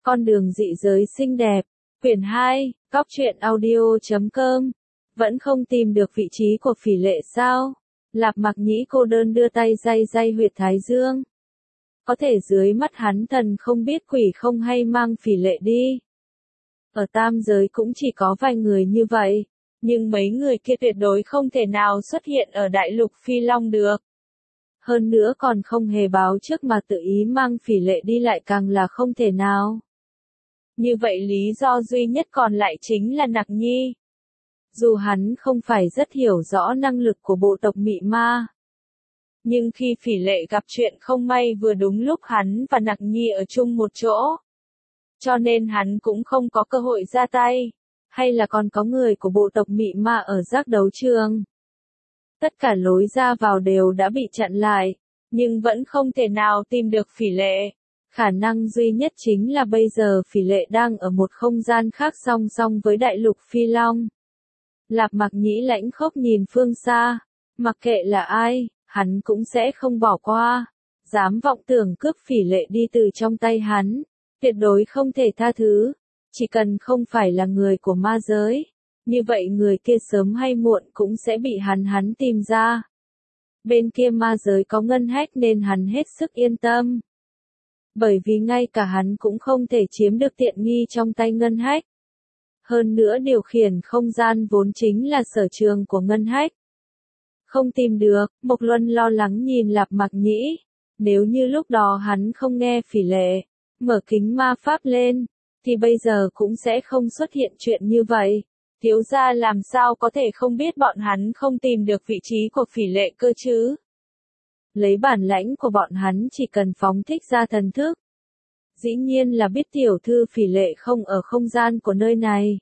Con đường dị giới xinh đẹp, quyển 2, Cóc truyện audio.com. Vẫn không tìm được vị trí của Phỉ Lệ sao? Lạp Mặc Nhĩ cô đơn đưa tay day day huyệt thái dương. Có thể dưới mắt hắn thần không biết quỷ không hay mang Phỉ Lệ đi. Ở tam giới cũng chỉ có vài người như vậy, nhưng mấy người kia tuyệt đối không thể nào xuất hiện ở đại lục Phi Long được. Hơn nữa còn không hề báo trước mà tự ý mang Phỉ Lệ đi lại càng là không thể nào. Như vậy lý do duy nhất còn lại chính là Nặc Nhi. Dù hắn không phải rất hiểu rõ năng lực của bộ tộc Mị Ma, nhưng khi Phỉ Lệ gặp chuyện không may vừa đúng lúc hắn và Nặc Nhi ở chung một chỗ, cho nên hắn cũng không có cơ hội ra tay, hay là còn có người của bộ tộc Mị Ma ở giác đấu trường. Tất cả lối ra vào đều đã bị chặn lại, nhưng vẫn không thể nào tìm được Phỉ Lệ. Khả năng duy nhất chính là bây giờ Phỉ Lệ đang ở một không gian khác song song với đại lục Phi Long. Lạp Mặc Nhĩ lãnh khốc nhìn phương xa, mặc kệ là ai, hắn cũng sẽ không bỏ qua. Dám vọng tưởng cướp Phỉ Lệ đi từ trong tay hắn, tuyệt đối không thể tha thứ. Chỉ cần không phải là người của ma giới, như vậy người kia sớm hay muộn cũng sẽ bị hắn tìm ra. Bên kia ma giới có ngân hách nên hắn hết sức yên tâm. Bởi vì ngay cả hắn cũng không thể chiếm được tiện nghi trong tay ngân hách. Hơn nữa điều khiển không gian vốn chính là sở trường của ngân hách. Không tìm được, Mộc Luân lo lắng nhìn Lạp Mặc Nhĩ. Nếu như lúc đó hắn không nghe Phỉ Lệ, mở kính ma pháp lên, thì bây giờ cũng sẽ không xuất hiện chuyện như vậy. Thiếu gia làm sao có thể không biết bọn hắn không tìm được vị trí của Phỉ Lệ cơ chứ? Lấy bản lãnh của bọn hắn chỉ cần phóng thích ra thần thức. Dĩ nhiên là biết tiểu thư Phỉ Lệ không ở không gian của nơi này.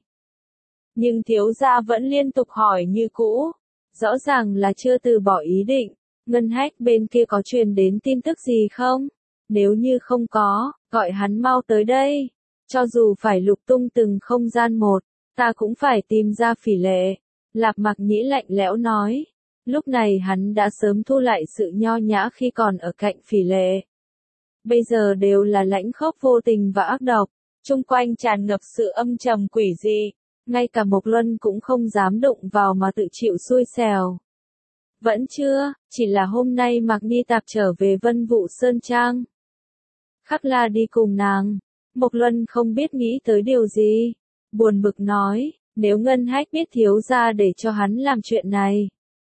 Nhưng thiếu gia vẫn liên tục hỏi như cũ. Rõ ràng là chưa từ bỏ ý định. Ngân hách bên kia có truyền đến tin tức gì không? Nếu như không có, gọi hắn mau tới đây. Cho dù phải lục tung từng không gian một, ta cũng phải tìm ra Phỉ Lệ. Lạp Mặc Nhĩ lạnh lẽo nói. Lúc này hắn đã sớm thu lại sự nho nhã khi còn ở cạnh Phỉ Lệ. Bây giờ đều là lãnh khốc vô tình và ác độc, chung quanh tràn ngập sự âm trầm quỷ dị, ngay cả Mộc Luân cũng không dám đụng vào mà tự chịu xui xẻo. Vẫn chưa, chỉ là hôm nay Mạc Ni Tạp trở về Vân Vũ Sơn Trang. Khắc La đi cùng nàng. Mộc Luân không biết nghĩ tới điều gì, buồn bực nói, nếu Ngân Hách biết thiếu gia để cho hắn làm chuyện này,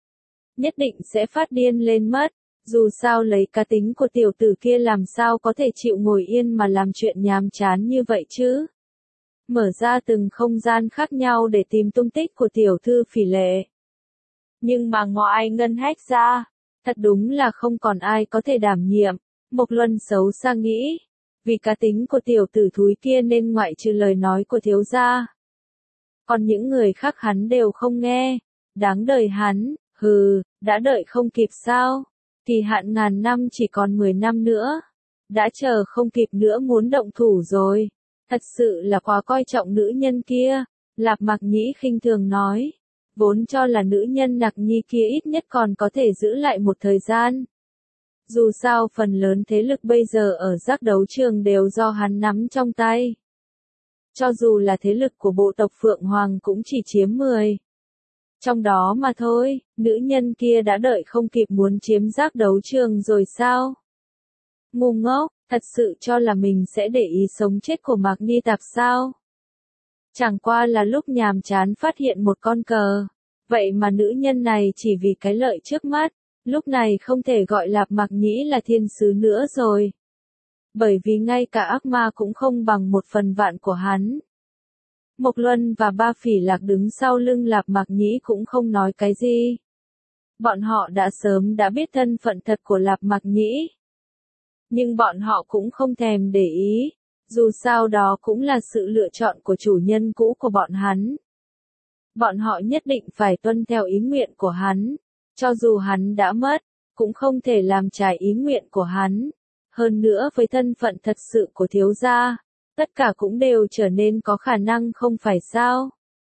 nhất định sẽ phát điên lên mất. Dù sao lấy cá tính của tiểu tử kia làm sao có thể chịu ngồi yên mà làm chuyện nhàm chán như vậy chứ. Mở ra từng không gian khác nhau để tìm tung tích của tiểu thư Phỉ Lệ. Nhưng mà ngoài Ngân Hách ra, thật đúng là không còn ai có thể đảm nhiệm. Mộc Luân xấu xa nghĩ, vì cá tính của tiểu tử thúi kia nên ngoại trừ lời nói của thiếu gia, còn những người khác hắn đều không nghe. Đáng đời hắn, hừ, đã đợi không kịp sao? Kỳ hạn ngàn năm chỉ còn 10 năm nữa. Đã chờ không kịp nữa muốn động thủ rồi. Thật sự là quá coi trọng nữ nhân kia. Lạp Mặc Nhĩ khinh thường nói. Vốn cho là nữ nhân Nặc Nhi kia ít nhất còn có thể giữ lại một thời gian. Dù sao phần lớn thế lực bây giờ ở giác đấu trường đều do hắn nắm trong tay. Cho dù là thế lực của bộ tộc Phượng Hoàng cũng chỉ chiếm 10. Trong đó mà thôi, nữ nhân kia đã đợi không kịp muốn chiếm giác đấu trường rồi sao? Ngu ngốc, thật sự cho là mình sẽ để ý sống chết của Mạc Ni Tạp sao? Chẳng qua là lúc nhàm chán phát hiện một con cờ. Vậy mà nữ nhân này chỉ vì cái lợi trước mắt, lúc này không thể gọi Lạp Mặc Nhĩ là thiên sứ nữa rồi. Bởi vì ngay cả ác ma cũng không bằng 1/1000 của hắn. Mộc Luân và Ba Phỉ Lạc đứng sau lưng Lạp Mặc Nhĩ cũng không nói cái gì. Bọn họ đã sớm đã biết thân phận thật của Lạp Mặc Nhĩ. Nhưng bọn họ cũng không thèm để ý, dù sao đó cũng là sự lựa chọn của chủ nhân cũ của bọn hắn. Bọn họ nhất định phải tuân theo ý nguyện của hắn, cho dù hắn đã mất, cũng không thể làm trái ý nguyện của hắn. Hơn nữa với thân phận thật sự của thiếu gia, tất cả cũng đều trở nên có khả năng không phải sao?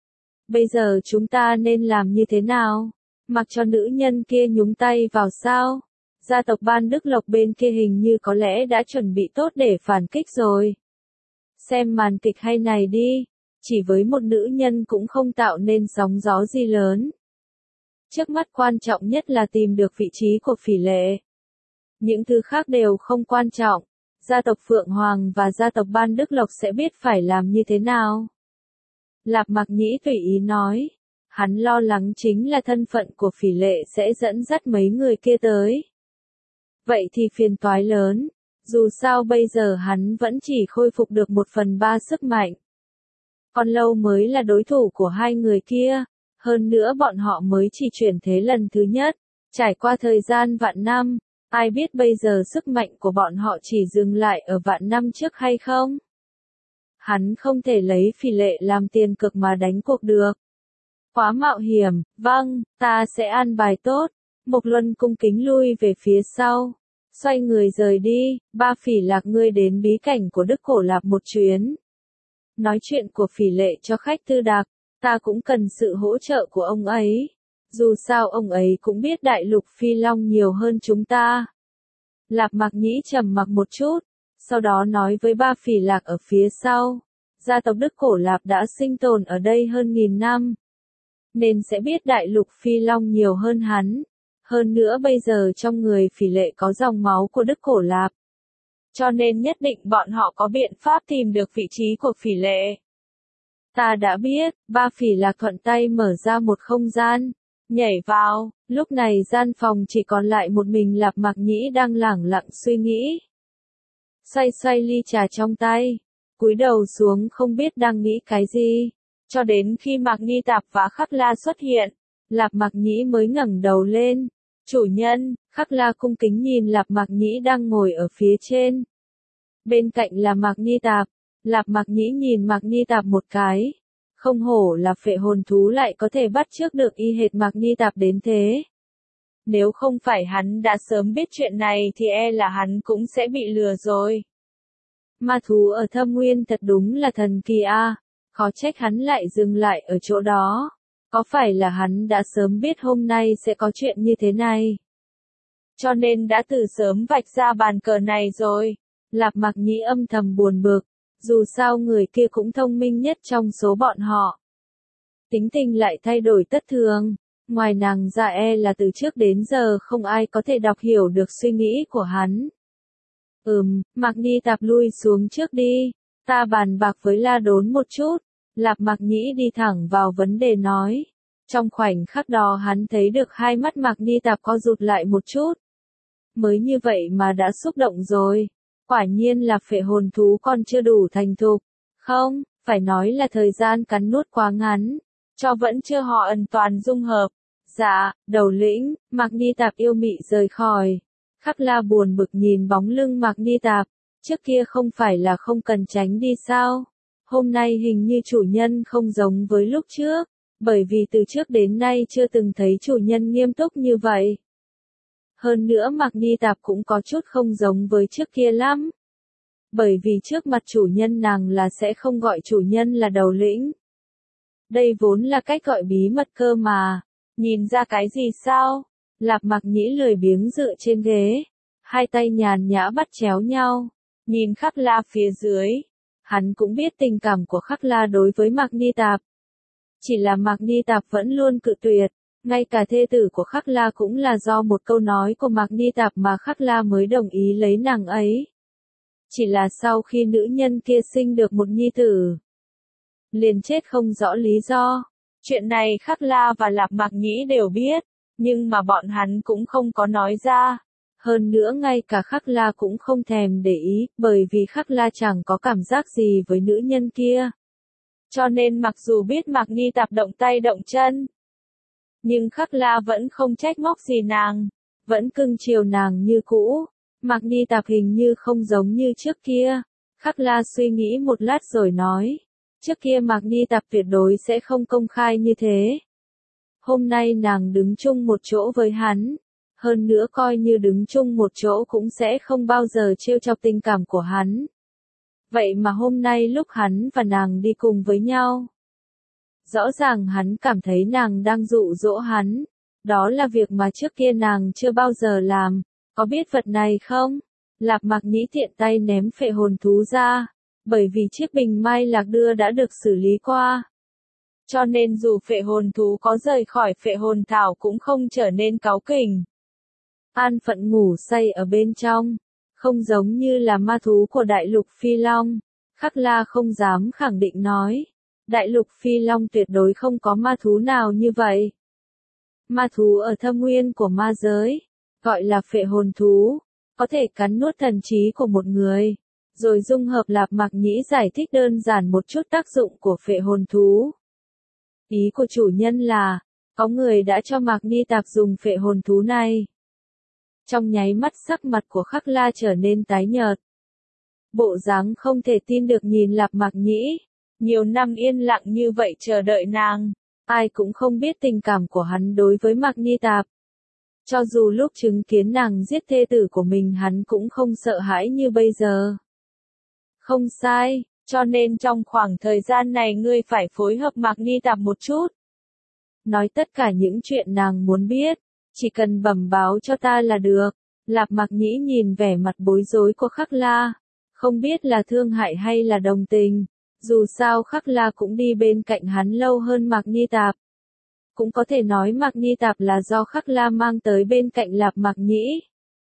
Bây giờ chúng ta nên làm như thế nào? Mặc cho nữ nhân kia nhúng tay vào sao? Gia tộc Ban Đức Lộc bên kia hình như có lẽ đã chuẩn bị tốt để phản kích rồi. Xem màn kịch hay này đi, chỉ với một nữ nhân cũng không tạo nên sóng gió gì lớn. Trước mắt quan trọng nhất là tìm được vị trí của Phỉ Lệ. Những thứ khác đều không quan trọng, gia tộc Phượng Hoàng và gia tộc Ban Đức Lộc sẽ biết phải làm như thế nào. Lạp Mạc Nhĩ tùy ý nói, hắn lo lắng chính là thân phận của Phỉ Lệ sẽ dẫn dắt mấy người kia tới. Vậy thì phiền toái lớn, dù sao bây giờ hắn vẫn chỉ khôi phục được 1/3 sức mạnh. Còn lâu mới là đối thủ của hai người kia, hơn nữa bọn họ mới chỉ chuyển thế lần thứ nhất, trải qua thời gian vạn năm, ai biết bây giờ sức mạnh của bọn họ chỉ dừng lại ở vạn năm trước hay không? Hắn không thể lấy Phỉ Lệ làm tiền cược mà đánh cuộc được. Quá mạo hiểm, vâng, ta sẽ an bài tốt. Mộc Luân cung kính lui về phía sau, xoay người rời đi. Ba Phỉ Lạc, ngươi đến bí cảnh của Đức Cổ Lạp một chuyến. Nói chuyện của Phỉ Lệ cho khách tư đặc, ta cũng cần sự hỗ trợ của ông ấy. Dù sao ông ấy cũng biết đại lục Phi Long nhiều hơn chúng ta. Lạp Mạc Nhĩ trầm mặc một chút, sau đó nói với Ba Phỉ Lạc ở phía sau. Gia tộc Đức Cổ Lạp đã sinh tồn ở đây hơn 1000 năm, nên sẽ biết đại lục Phi Long nhiều hơn hắn. Hơn nữa bây giờ trong người Phỉ Lệ có dòng máu của Đức Cổ Lạp. Cho nên nhất định bọn họ có biện pháp tìm được vị trí của Phỉ Lệ. Ta đã biết. Ba Phỉ Lạc thuận tay mở ra một không gian, nhảy vào. Lúc này gian phòng chỉ còn lại một mình Lạp Mạc Nhĩ đang lẳng lặng suy nghĩ. Xoay xoay ly trà trong tay, cúi đầu xuống không biết đang nghĩ cái gì. Cho đến khi Mạc Ni Tạp và Khắc La xuất hiện, Lạp Mạc Nhĩ mới ngẩng đầu lên. Chủ nhân. Khắc La cung kính nhìn Lạp Mạc Nhĩ đang ngồi ở phía trên. Bên cạnh là Mạc Ni Tạp. Lạp Mạc Nhĩ nhìn Mạc Ni Tạp một cái. Không hổ là phệ hồn thú lại có thể bắt chước được y hệt Mạc Ni Tạp đến thế. Nếu không phải hắn đã sớm biết chuyện này thì e là hắn cũng sẽ bị lừa rồi. Ma thú ở Thâm Nguyên thật đúng là thần kỳ a, khó trách hắn lại dừng lại ở chỗ đó. Có phải là hắn đã sớm biết hôm nay sẽ có chuyện như thế này, cho nên đã từ sớm vạch ra bàn cờ này rồi. Lạp Mạc Nhĩ âm thầm buồn bực, dù sao người kia cũng thông minh nhất trong số bọn họ. Tính tình lại thay đổi thất thường, ngoài nàng ra e là từ trước đến giờ không ai có thể đọc hiểu được suy nghĩ của hắn. Mạc Ni Tạp lui xuống trước đi, ta bàn bạc với La Đốn một chút. Lạp Mạc Nhĩ đi thẳng vào vấn đề nói. Trong khoảnh khắc đó hắn thấy được hai mắt Mạc Ni Tạp co rụt lại một chút. Mới như vậy mà đã xúc động rồi. Quả nhiên là phệ hồn thú còn chưa đủ thành thục. Không, phải nói là thời gian cắn nuốt quá ngắn, cho vẫn chưa họ ẩn toàn dung hợp. Dạ, đầu lĩnh. Mạc Ni Tạp yêu mị rời khỏi. Khắc La buồn bực nhìn bóng lưng Mạc Ni Tạp. Trước kia không phải là không cần tránh đi sao? Hôm nay hình như chủ nhân không giống với lúc trước, bởi vì từ trước đến nay chưa từng thấy chủ nhân nghiêm túc như vậy. Hơn nữa Mạc Ni Tạp cũng có chút không giống với trước kia lắm. Bởi vì trước mặt chủ nhân nàng là sẽ không gọi chủ nhân là đầu lĩnh. Đây vốn là cách gọi bí mật cơ mà. Nhìn ra cái gì sao? Lạp Mạc Nhĩ lười biếng dựa trên ghế, hai tay nhàn nhã bắt chéo nhau, nhìn Khắc La phía dưới. Hắn cũng biết tình cảm của Khắc La đối với Mạc Ni Tạp. Chỉ là Mạc Ni Tạp vẫn luôn cự tuyệt, ngay cả thê tử của Khắc La cũng là do một câu nói của Mạc Ni Tạp mà Khắc La mới đồng ý lấy nàng ấy. Chỉ là sau khi nữ nhân kia sinh được một nhi tử, liền chết không rõ lý do. Chuyện này Khắc La và Lạp Mạc Nhĩ đều biết, nhưng mà bọn hắn cũng không có nói ra. Hơn nữa ngay cả Khắc La cũng không thèm để ý, bởi vì Khắc La chẳng có cảm giác gì với nữ nhân kia. Cho nên mặc dù biết Mạc Ni Tạp động tay động chân, nhưng Khắc La vẫn không trách móc gì nàng, vẫn cưng chiều nàng như cũ. Mạc Ni Tạp hình như không giống như trước kia. Khắc La suy nghĩ một lát rồi nói, trước kia Mạc Ni Tạp tuyệt đối sẽ không công khai như thế. Hôm nay nàng đứng chung một chỗ với hắn. Hơn nữa coi như đứng chung một chỗ cũng sẽ không bao giờ trêu chọc tình cảm của hắn. Vậy mà hôm nay lúc hắn và nàng đi cùng với nhau, rõ ràng hắn cảm thấy nàng đang dụ dỗ hắn. Đó là việc mà trước kia nàng chưa bao giờ làm. Có biết vật này không? Lạp Mạc Nhĩ tiện tay ném phệ hồn thú ra. Bởi vì chiếc bình mai lạc đưa đã được xử lý qua. Cho nên dù phệ hồn thú có rời khỏi phệ hồn thảo cũng không trở nên cáu kỉnh. An phận ngủ say ở bên trong, không giống như là ma thú của đại lục Phi Long. Khắc La không dám khẳng định nói. Đại lục Phi Long tuyệt đối không có ma thú nào như vậy. Ma thú ở thâm nguyên của ma giới, gọi là phệ hồn thú, có thể cắn nuốt thần trí của một người. Rồi dung hợp Lạp Mạc Nhĩ giải thích đơn giản một chút tác dụng của phệ hồn thú. Ý của chủ nhân là, có người đã cho Mạc Ni Tạp dùng phệ hồn thú này. Trong nháy mắt sắc mặt của Khắc La trở nên tái nhợt. Bộ dáng không thể tin được nhìn Lạp Mạc Nhĩ. Nhiều năm yên lặng như vậy chờ đợi nàng, ai cũng không biết tình cảm của hắn đối với Mạc Ni Tạp. Cho dù lúc chứng kiến nàng giết thê tử của mình hắn cũng không sợ hãi như bây giờ. Không sai, cho nên trong khoảng thời gian này ngươi phải phối hợp Mạc Ni Tạp một chút. Nói tất cả những chuyện nàng muốn biết, chỉ cần bẩm báo cho ta là được. Lạp Mạc Nhĩ nhìn vẻ mặt bối rối của Khắc La, không biết là thương hại hay là đồng tình. Dù sao Khắc La cũng đi bên cạnh hắn lâu hơn Mạc Ni Tạp. Cũng có thể nói Mạc Ni Tạp là do Khắc La mang tới bên cạnh Lạp Mạc Nhĩ.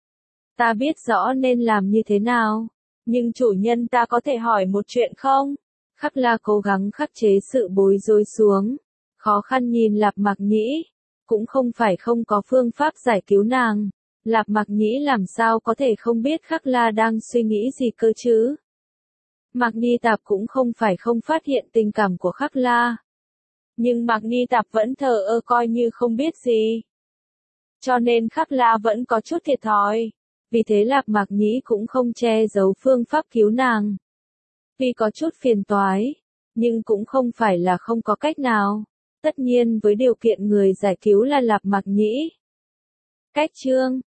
Ta biết rõ nên làm như thế nào, nhưng chủ nhân ta có thể hỏi một chuyện không? Khắc La cố gắng khắc chế sự bối rối xuống, khó khăn nhìn Lạp Mạc Nhĩ, cũng không phải không có phương pháp giải cứu nàng. Lạp Mạc Nhĩ làm sao có thể không biết Khắc La đang suy nghĩ gì cơ chứ? Mạc Ni Tạp cũng không phải không phát hiện tình cảm của Khắc La. Nhưng Mạc Ni Tạp vẫn thờ ơ coi như không biết gì. Cho nên Khắc La vẫn có chút thiệt thòi. Vì thế Lạp Mạc Nhĩ cũng không che giấu phương pháp cứu nàng. Tuy có chút phiền toái, nhưng cũng không phải là không có cách nào. Tất nhiên với điều kiện người giải cứu là Lạp Mạc Nhĩ. Cách chương